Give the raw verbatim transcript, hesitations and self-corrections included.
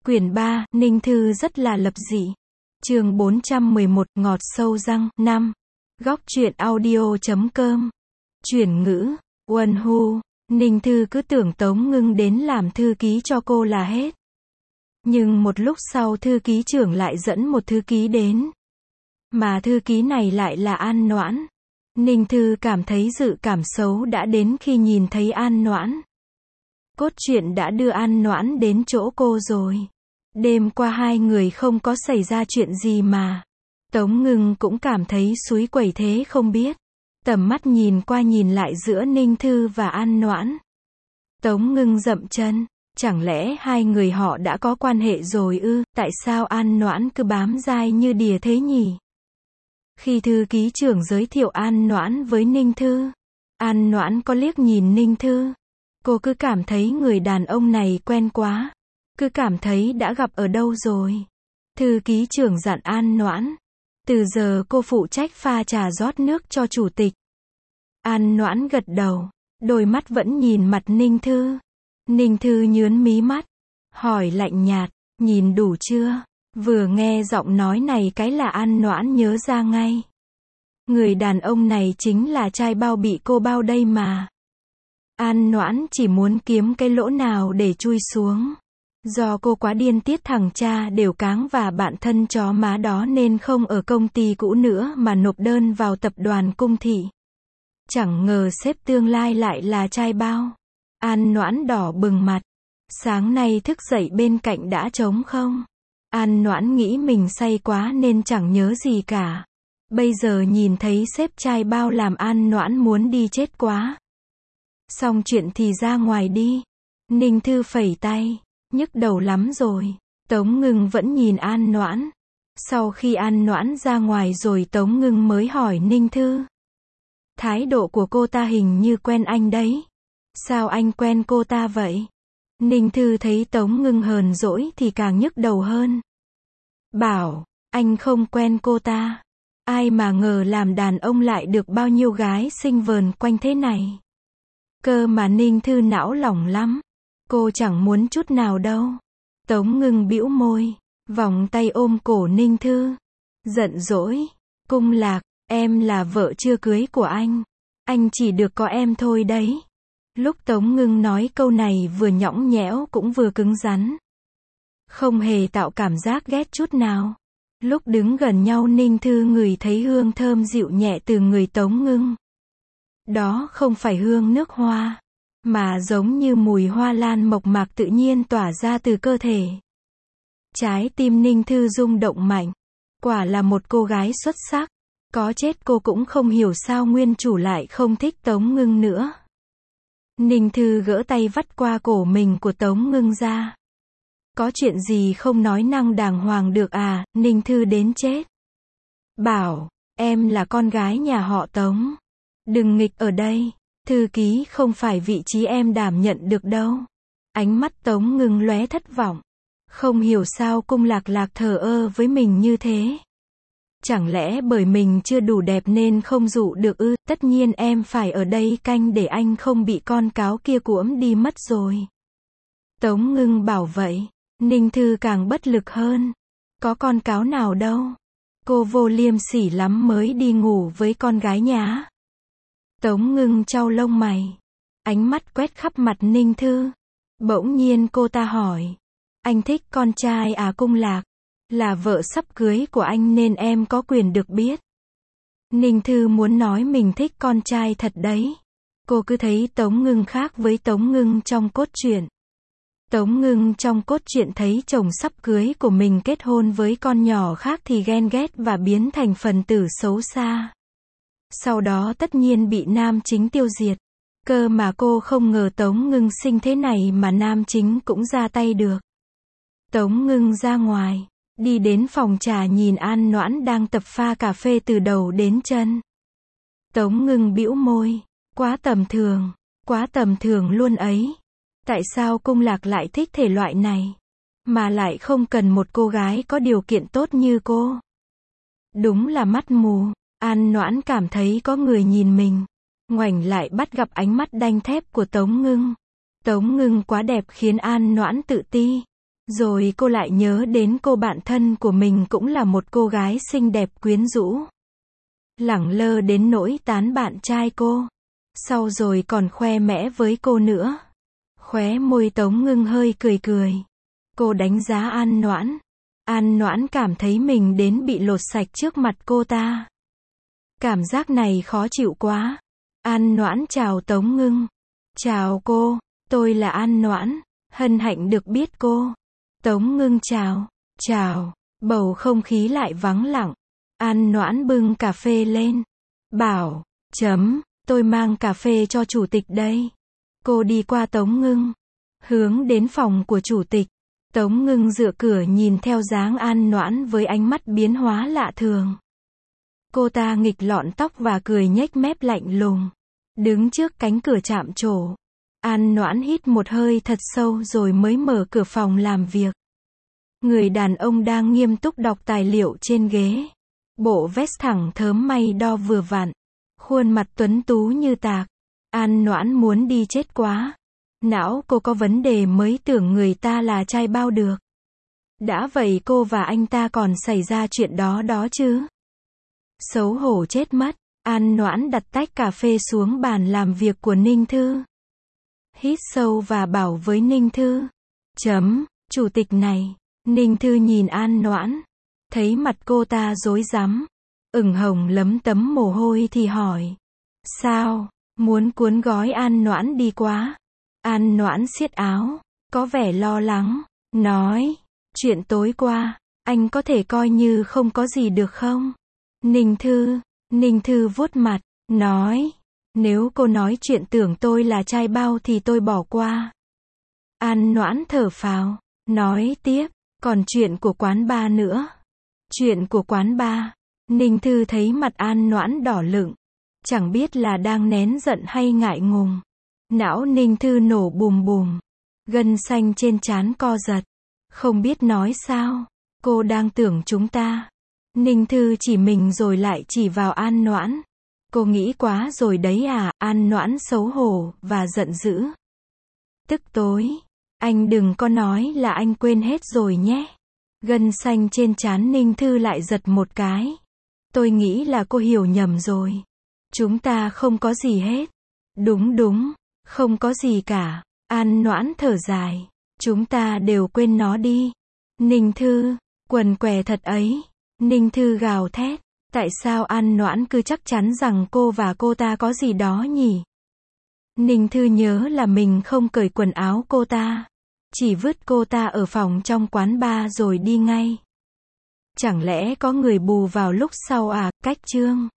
Quyển ba, Ninh Thư rất là lập dị. Chương bốn trăm mười một, ngọt sâu răng. năm. Góc truyện audio chấm com. Chuyển ngữ. Uân hu. Ninh Thư cứ tưởng Tống Ngưng đến làm thư ký cho cô là hết. Nhưng một lúc sau thư ký trưởng lại dẫn một thư ký đến. Mà thư ký này lại là An Noãn. Ninh Thư cảm thấy dự cảm xấu đã đến khi nhìn thấy An Noãn. Cốt truyện đã đưa An Noãn đến chỗ cô rồi. Đêm qua hai người không có xảy ra chuyện gì mà. Tống Ngưng cũng cảm thấy súy quẩy thế không biết. Tầm mắt nhìn qua nhìn lại giữa Ninh Thư và An Noãn. Tống Ngưng dậm chân. Chẳng lẽ hai người họ đã có quan hệ rồi ư? Tại sao An Noãn cứ bám dai như đìa thế nhỉ? Khi thư ký trưởng giới thiệu An Noãn với Ninh Thư, An Noãn có liếc nhìn Ninh Thư. Cô cứ cảm thấy người đàn ông này quen quá. Cứ cảm thấy đã gặp ở đâu rồi. Thư ký trưởng dặn An Noãn. Từ giờ cô phụ trách pha trà rót nước cho chủ tịch. An Noãn gật đầu. Đôi mắt vẫn nhìn mặt Ninh Thư. Ninh Thư nhướng mí mắt. Hỏi lạnh nhạt. Nhìn đủ chưa? Vừa nghe giọng nói này cái là An Noãn nhớ ra ngay. Người đàn ông này chính là trai bao bị cô bao đây mà. An Noãn chỉ muốn kiếm cái lỗ nào để chui xuống. Do cô quá điên tiết thằng cha đều cáng và bạn thân chó má đó nên không ở công ty cũ nữa mà nộp đơn vào tập đoàn Cung Thị. Chẳng ngờ sếp tương lai lại là trai bao. An Noãn đỏ bừng mặt. Sáng nay thức dậy bên cạnh đã trống không? An Noãn nghĩ mình say quá nên chẳng nhớ gì cả. Bây giờ nhìn thấy sếp trai bao làm An Noãn muốn đi chết quá. Xong chuyện thì ra ngoài đi. Ninh Thư phẩy tay. Nhức đầu lắm rồi. Tống Ngưng vẫn nhìn An Noãn. Sau khi An Noãn ra ngoài rồi Tống Ngưng mới hỏi Ninh Thư. Thái độ của cô ta hình như quen anh đấy. Sao anh quen cô ta vậy? Ninh Thư thấy Tống Ngưng hờn dỗi thì càng nhức đầu hơn. Bảo, anh không quen cô ta. Ai mà ngờ làm đàn ông lại được bao nhiêu gái xinh vờn quanh thế này. Cơ mà Ninh Thư não lỏng lắm. Cô chẳng muốn chút nào đâu. Tống Ngưng bĩu môi. Vòng tay ôm cổ Ninh Thư. Giận dỗi. Cung Lạc, em là vợ chưa cưới của anh. Anh chỉ được có em thôi đấy. Lúc Tống Ngưng nói câu này vừa nhõng nhẽo cũng vừa cứng rắn. Không hề tạo cảm giác ghét chút nào. Lúc đứng gần nhau Ninh Thư ngửi thấy hương thơm dịu nhẹ từ người Tống Ngưng. Đó không phải hương nước hoa, mà giống như mùi hoa lan mộc mạc tự nhiên tỏa ra từ cơ thể. Trái tim Ninh Thư rung động mạnh. Quả là một cô gái xuất sắc. Có chết cô cũng không hiểu sao nguyên chủ lại không thích Tống Ngưng nữa. Ninh Thư gỡ tay vắt qua cổ mình của Tống Ngưng ra. Có chuyện gì không nói năng đàng hoàng được à? Ninh Thư đến chết. Bảo, em là con gái nhà họ Tống. Đừng nghịch ở đây. Thư ký không phải vị trí em đảm nhận được đâu. Ánh mắt Tống Ngưng lóe thất vọng. Không hiểu sao Cung Lạc Lạc thờ ơ với mình như thế. Chẳng lẽ bởi mình chưa đủ đẹp nên không dụ được ư? Tất nhiên em phải ở đây canh để anh không bị con cáo kia cuỗm đi mất rồi. Tống Ngưng bảo vậy. Ninh Thư càng bất lực hơn. Có con cáo nào đâu. Cô vô liêm sỉ lắm mới đi ngủ với con gái nhá. Tống Ngưng chau lông mày. Ánh mắt quét khắp mặt Ninh Thư. Bỗng nhiên cô ta hỏi. Anh thích con trai à? Cung Lạc? Là vợ sắp cưới của anh nên em có quyền được biết. Ninh Thư muốn nói mình thích con trai thật đấy. Cô cứ thấy Tống Ngưng khác với Tống Ngưng trong cốt truyện. Tống Ngưng trong cốt truyện thấy chồng sắp cưới của mình kết hôn với con nhỏ khác thì ghen ghét và biến thành phần tử xấu xa. Sau đó tất nhiên bị nam chính tiêu diệt. Cơ mà cô không ngờ Tống Ngưng xinh thế này mà nam chính cũng ra tay được. Tống Ngưng ra ngoài. Đi đến phòng trà nhìn An Noãn đang tập pha cà phê từ đầu đến chân. Tống Ngưng bĩu môi. Quá tầm thường. Quá tầm thường luôn ấy. Tại sao Cung Lạc lại thích thể loại này? Mà lại không cần một cô gái có điều kiện tốt như cô. Đúng là mắt mù. An Noãn cảm thấy có người nhìn mình. Ngoảnh lại bắt gặp ánh mắt đanh thép của Tống Ngưng. Tống Ngưng quá đẹp khiến An Noãn tự ti. Rồi cô lại nhớ đến cô bạn thân của mình cũng là một cô gái xinh đẹp quyến rũ. Lẳng lơ đến nỗi tán bạn trai cô. Sau rồi còn khoe mẽ với cô nữa. Khóe môi Tống Ngưng hơi cười cười. Cô đánh giá An Noãn. An Noãn cảm thấy mình đến bị lột sạch trước mặt cô ta. Cảm giác này khó chịu quá. An Noãn chào Tống Ngưng. Chào cô, tôi là An Noãn, hân hạnh được biết cô. Tống Ngưng chào. Chào. Bầu không khí lại vắng lặng. An Noãn bưng cà phê lên. Bảo, chấm, tôi mang cà phê cho chủ tịch đây. Cô đi qua Tống Ngưng. Hướng đến phòng của chủ tịch. Tống Ngưng dựa cửa nhìn theo dáng An Noãn với ánh mắt biến hóa lạ thường. Cô ta nghịch lọn tóc và cười nhếch mép lạnh lùng. Đứng trước cánh cửa chạm trổ. An Noãn hít một hơi thật sâu rồi mới mở cửa phòng làm việc. Người đàn ông đang nghiêm túc đọc tài liệu trên ghế. Bộ vest thẳng thớm may đo vừa vặn. Khuôn mặt tuấn tú như tạc. An Noãn muốn đi chết quá. Não cô có vấn đề mới tưởng người ta là trai bao được. Đã vậy cô và anh ta còn xảy ra chuyện đó đó chứ. Xấu hổ chết mất. An Noãn đặt tách cà phê xuống bàn làm việc của Ninh Thư. Hít sâu và bảo với Ninh Thư. Chấm, chủ tịch này. Ninh Thư nhìn An Noãn. Thấy mặt cô ta rối rắm. Ửng hồng lấm tấm mồ hôi thì hỏi. Sao, muốn cuốn gói An Noãn đi quá. An Noãn siết áo. Có vẻ lo lắng. Nói. Chuyện tối qua. Anh có thể coi như không có gì được không? Ninh Thư. Ninh Thư vuốt mặt. Nói. Nếu cô nói chuyện tưởng tôi là trai bao thì tôi bỏ qua. An Noãn thở phào. Nói tiếp. Còn chuyện của quán bar nữa. Chuyện của quán bar. Ninh Thư thấy mặt An Noãn đỏ lựng. Chẳng biết là đang nén giận hay ngại ngùng. Não Ninh Thư nổ bùm bùm. Gân xanh trên trán co giật. Không biết nói sao. Cô đang tưởng chúng ta. Ninh Thư chỉ mình rồi lại chỉ vào An Noãn. Cô nghĩ quá rồi đấy à. An Noãn xấu hổ và giận dữ. Tức tối. Anh đừng có nói là anh quên hết rồi nhé. Gân xanh trên trán Ninh Thư lại giật một cái. Tôi nghĩ là cô hiểu nhầm rồi. Chúng ta không có gì hết. Đúng đúng, không có gì cả. An Noãn thở dài. Chúng ta đều quên nó đi. Ninh Thư, quần què thật ấy. Ninh Thư gào thét. Tại sao An Noãn cứ chắc chắn rằng cô và cô ta có gì đó nhỉ? Ninh Thư nhớ là mình không cởi quần áo cô ta. Chỉ vứt cô ta ở phòng trong quán bar rồi đi ngay. Chẳng lẽ có người bù vào lúc sau à? Cách chương